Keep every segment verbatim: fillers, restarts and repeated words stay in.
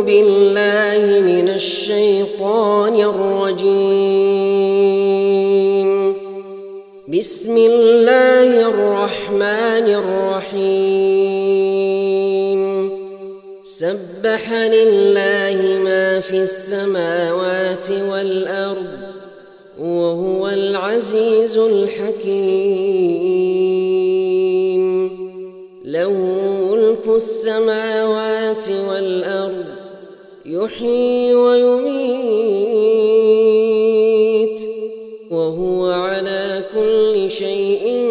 بالله من الشيطان الرجيم. بسم الله الرحمن الرحيم. سبح لله ما في السماوات والأرض وهو العزيز الحكيم. له ملك السماوات والأرض يحيي ويميت وهو على كل شيء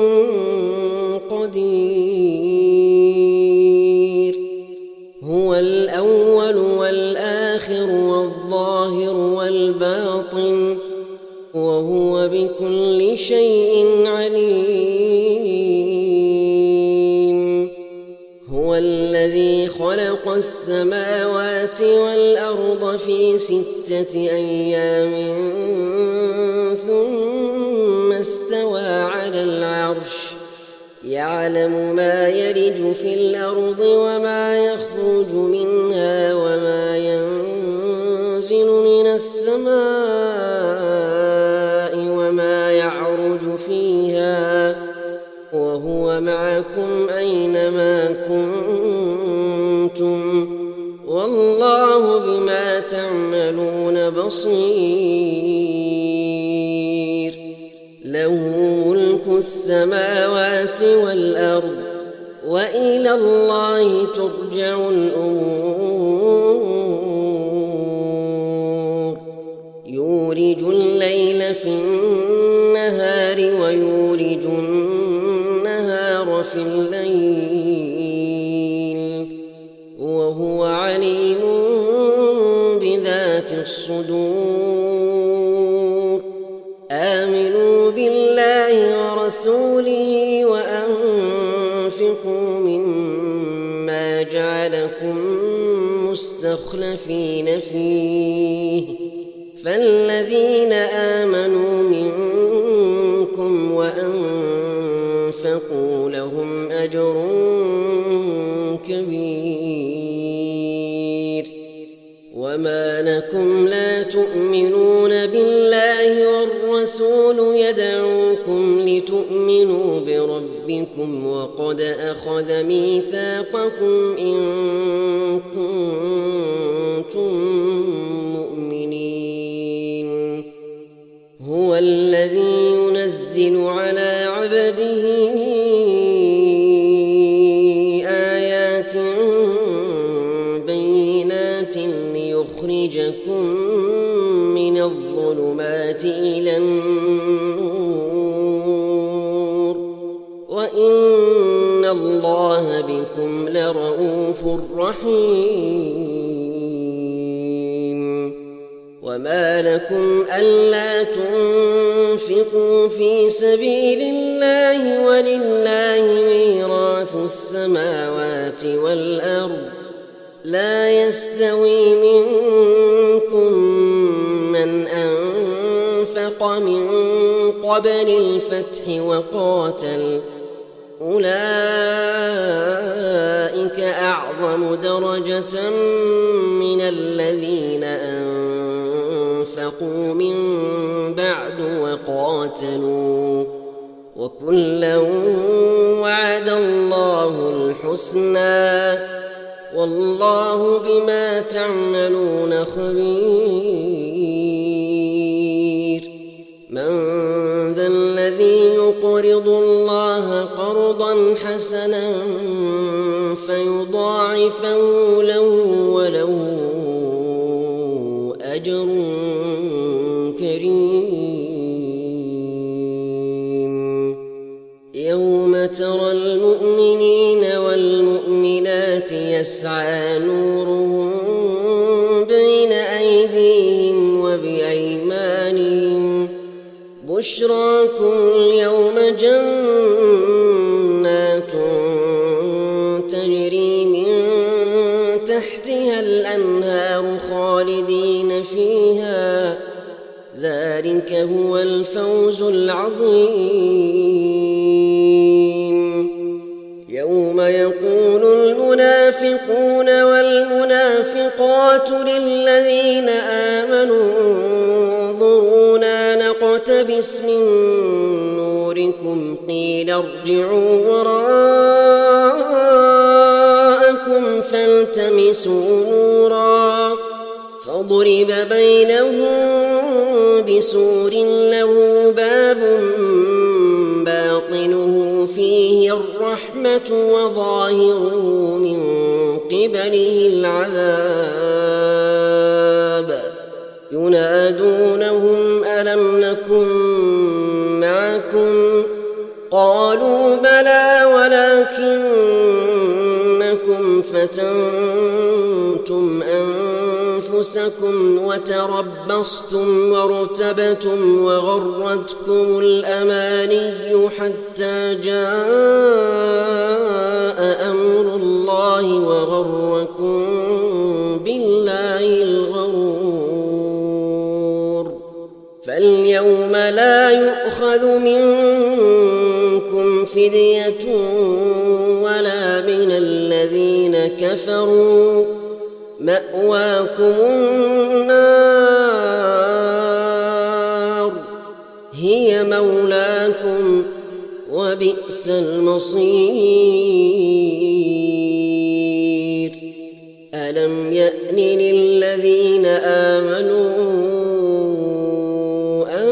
قدير. هو الأول والآخر والظاهر والباطن وهو بكل شيء عليم. هو الذي خلق السماوات والأرض في ستة أيام ثم استوى على العرش يعلم ما يلج في الأرض وما يخرج منها وما ينزل من السماء وما يعرج فيها وهو معكم أينما كنتم والله بما تعملون بصير. له ملك السماوات والأرض وإلى الله ترجع الأمور. يولج الليل في النهار ويولج النهار في الليل وهو عليم بذات الصدور. آمنوا بالله ورسوله وأنفقوا مما جعلكم مستخلفين فيه فالذين آمنوا منكم وأنفقوا لهم أجر كبير. وما لكم لا تؤمنون بالله والرسول يدعوكم لتؤمنوا بربكم وقد أخذ ميثاقكم إن كنتم مؤمنين. هو الذي ينزل على عبده آيات بينات ليخرجكم من الظلمات إلى النور وإن الله بكم لرؤوف رحيم. وما لكم ألا تنفقوا في سبيل الله ولله ميراث السماوات والأرض لا يستوي منكم من أنفق من قبل الفتح وقاتل أولئك أعظم درجة من الذين أنفقوا من بعد وقاتلوا وكلا وعد الله الحسنى والله بما تعملون خبير. من ذا الذي يقرض الله قرضا حسنا فيضاعفه له وله أجر كريم. يوم ترى المؤمنين والمؤمنات يسعى نورهم بين أيديهم وبأيمانهم بشراكم اليوم جنات تجري من تحتها الأنهار خالدين فيها ذلك هو الفوز العظيم. يوم يقول المنافقون والمنافقون والمنافقات للذين آمنوا انظرونا نقتبس من نوركم قيل ارجعوا وراءكم فالتمسوا نورا فضرب بينهم بسور له باب باطنه فيه الرحمة وظاهره من قبله العذاب ينادونهم ألم نكن معكم قالوا بلى ولكنكم فتنتم أنفسكم وتربصتم وارتبتم وغرتكم الأماني حتى جاء أمر الله وغركم بالله الغرور فاليوم لا يؤخذ منكم فدية ولا من الذين كفروا مأواكم النار هي مولاكم وبئس المصير ألم يأن للذين آمنوا أن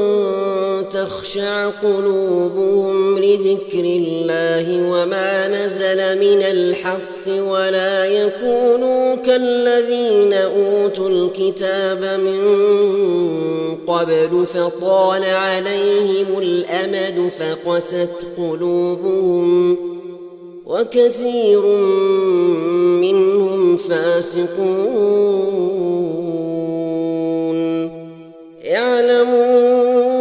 تخشع قلوبهم لذكر الله وما نزل من الحق ولا يكونوا كالذين أوتوا الكتاب من قبل فطال عليهم الأمد فقست قلوبهم وكثير منهم فاسقون اعلموا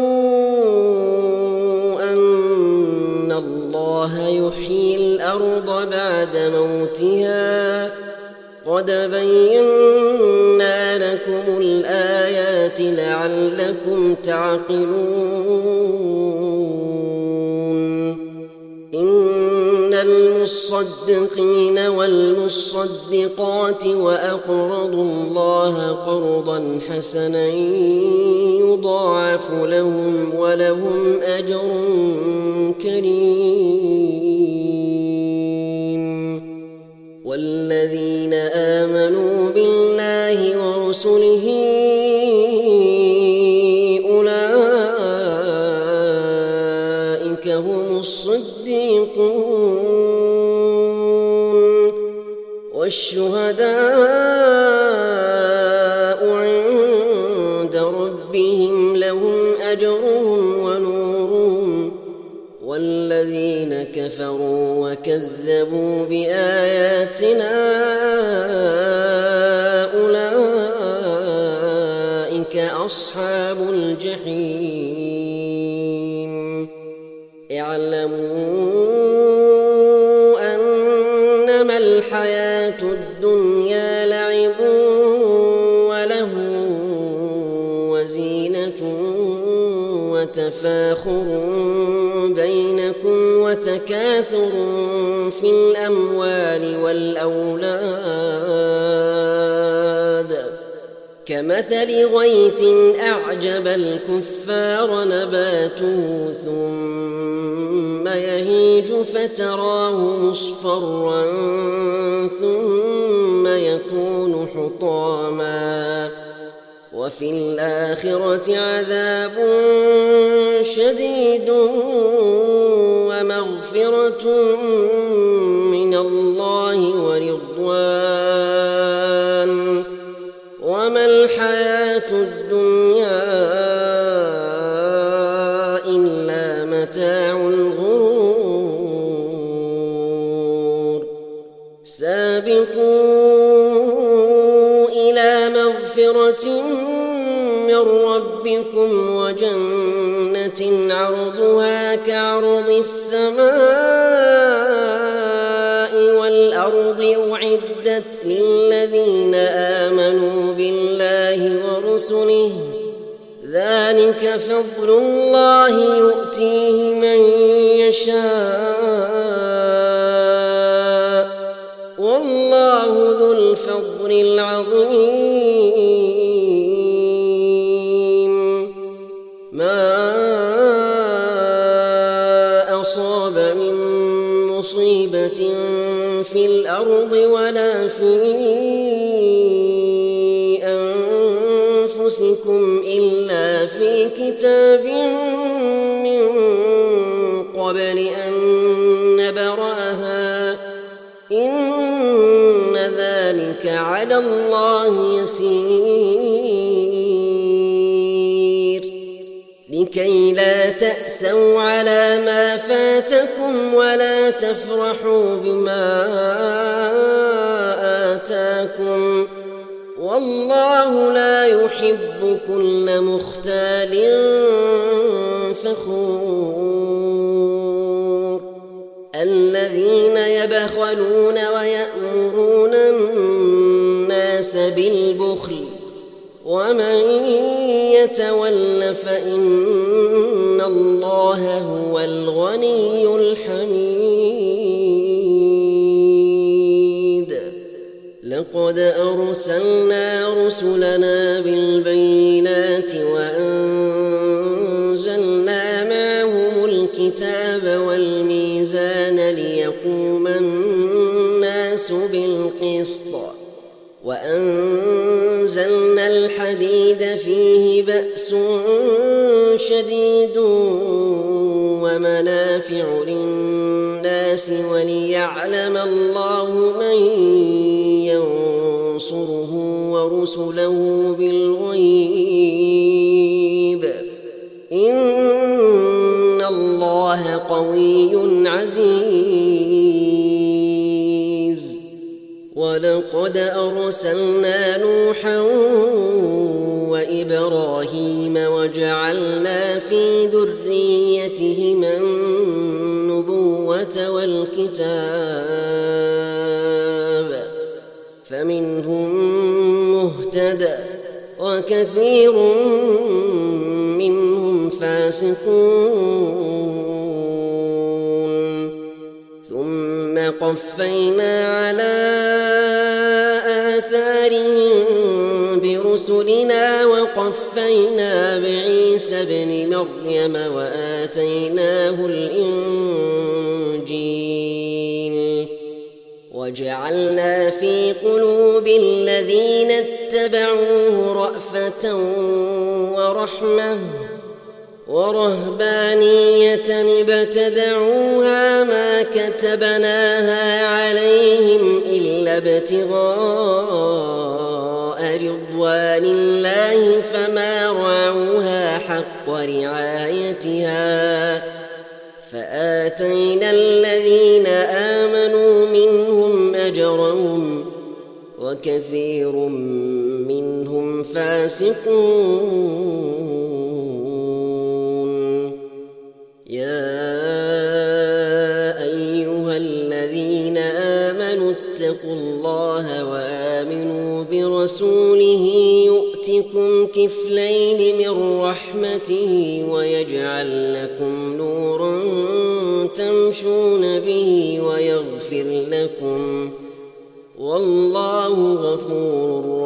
أن الله يحيي الأرض بعد موتها قد بينا لكم الآيات لعلكم تعقلون إن المصدقين والمصدقات وأقرضوا الله قرضا حسنا يضاعف لهم ولهم أجر كريم والذين آمنوا بالله ورسله أولئك هم الصديقون والشهداء عند ربهم لهم أجرهم ونورهم والذين كفروا وكذبوا بآياتنا أولئك أصحاب الجحيم اعلموا أنما الحياة الدنيا لعب وله وزينة وتفاخر بينكم وتكاثر في الأموال والأولاد كمثل غيث أعجب الكفار نباته ثم يهيج فتراه مصفرا ثم يكون حطاما وفي الآخرة عذاب شديد ومغفرة من الله ورضوان وما الحياة الدنيا إلا متاع الغرور سابقوا إلى مغفرة من ربكم وجنة عرضها كعرض السماء والأرض أعدت للذين آمنوا بالله ورسله ذلك فضل الله يؤتيه من يشاء والله ذو الفضل العظيم. ما أصاب من مصيبة في الأرض ولا في أنفسكم إلا في كتاب من قبل أن نبرأها إن ذلك على الله يسير. لكي لا تأسوا على ما فاتكم ولا تفرحوا بما آتاكم والله لا يحب كل مختال فخور. الذين يبخلون ويأمرون الناس بالبخل ومن يتول فإن الله هو الغني الحميد. لقد أرسلنا رسلنا بالبينات وأنزلنا معهم الكتاب والميزان ليقوم الناس بالقسط وأنزلنا الحديد فيه بأس شديد ومنافع للناس وليعلم الله من ينصره ورسله بالغيب إن الله قوي عزيز. ولقد أرسلنا نوحا وإبراهيم وجعلنا في ذريتهما النبوة والكتاب فمنهم مهتد وكثير منهم فاسقون. ثم قفينا على آثارهم برسلنا وقفينا بعيسى ابن مريم وآتيناه الإنجيل وجعلنا في قلوب الذين اتبعوه رأفة ورحمة ورهبانية ابتدعوها ما كتبناها عليهم إلا ابتغاء رضوان الله فما رعوها حق رعايتها فآتينا الذين آمنوا منهم أجرهم وكثير منهم فاسقون. يا أيها الذين آمنوا اتقوا الله وآمنوا برسوله يؤتكم كفلين من رحمته ويجعل لكم نورا تمشون به ويغفر لكم والله غفور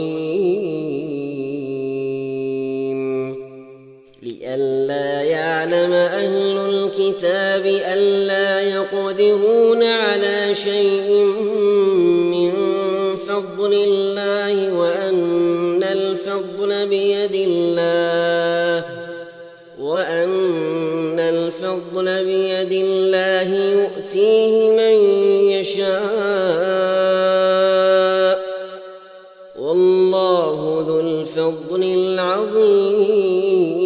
رحيم. لئلا يعلم أهل الكتاب ألا يقدرون على شيء من فضل الله وأن الفضل بيد الله وأن الفضل بيد الله يؤتيه من يشاء والله ذو الفضل العظيم.